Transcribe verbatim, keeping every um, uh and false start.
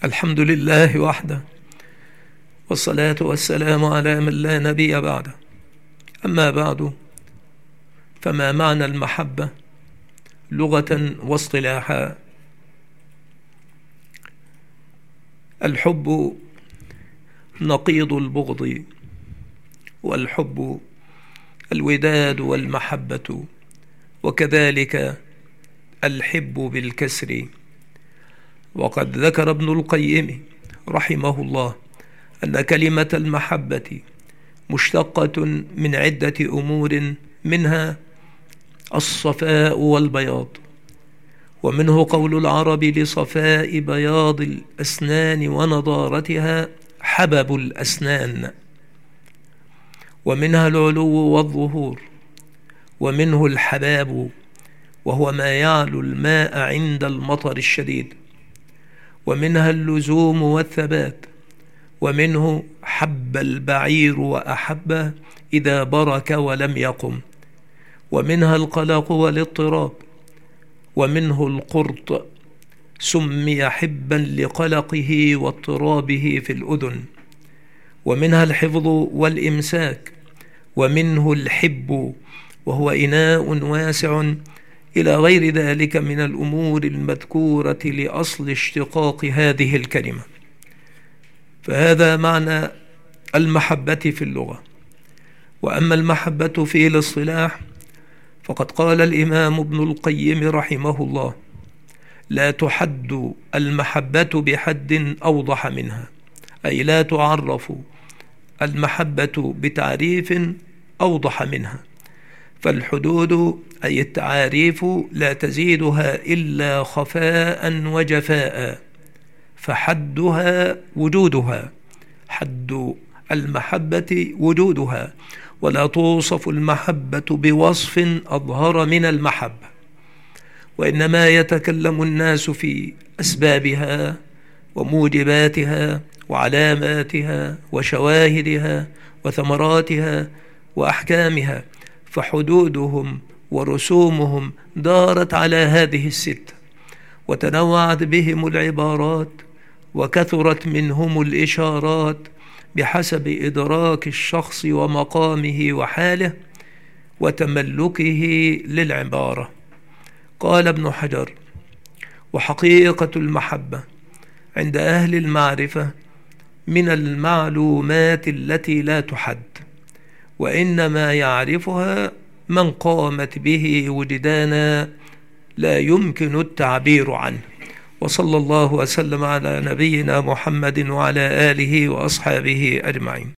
الحمد لله وحده، والصلاة والسلام على من لا نبي بعده. أما بعد، فما معنى المحبة لغة واصطلاحا؟ الحب نقيض البغض، والحب الوداد والمحبة، وكذلك الحب بالكسر. وقد ذكر ابن القيم رحمه الله أن كلمة المحبة مشتقة من عدة أمور، منها الصفاء والبياض، ومنه قول العرب لصفاء بياض الأسنان ونضارتها حبب الأسنان، ومنها العلو والظهور، ومنه الحباب وهو ما يعلو الماء عند المطر الشديد، ومنها اللزوم والثبات، ومنه حب البعير وأحبه إذا برك ولم يقم، ومنها القلق والاضطراب، ومنه القرط سمي حبا لقلقه واضطرابه في الأذن، ومنها الحفظ والإمساك، ومنه الحب وهو إناء واسع، إلى غير ذلك من الأمور المذكورة لأصل اشتقاق هذه الكلمة. فهذا معنى المحبة في اللغة. وأما المحبة في الاصطلاح فقد قال الإمام ابن القيم رحمه الله: لا تحد المحبة بحد أوضح منها، أي لا تعرف المحبة بتعريف أوضح منها، فالحدود أي التعاريف لا تزيدها إلا خفاء وجفاء، فحدها وجودها، حد المحبة وجودها، ولا توصف المحبة بوصف أظهر من المحبة، وإنما يتكلم الناس في أسبابها وموجباتها وعلاماتها وشواهدها وثمراتها وأحكامها، فحدودهم ورسومهم دارت على هذه الستة، وتنوعت بهم العبارات، وكثرت منهم الإشارات بحسب إدراك الشخص ومقامه وحاله وتملكه للعبارة. قال ابن حجر: وحقيقة المحبة عند أهل المعرفة من المعلومات التي لا تحد، وإنما يعرفها من قامت به وجدانا لا يمكن التعبير عنه. وصلى الله وسلم على نبينا محمد وعلى آله وأصحابه أجمعين.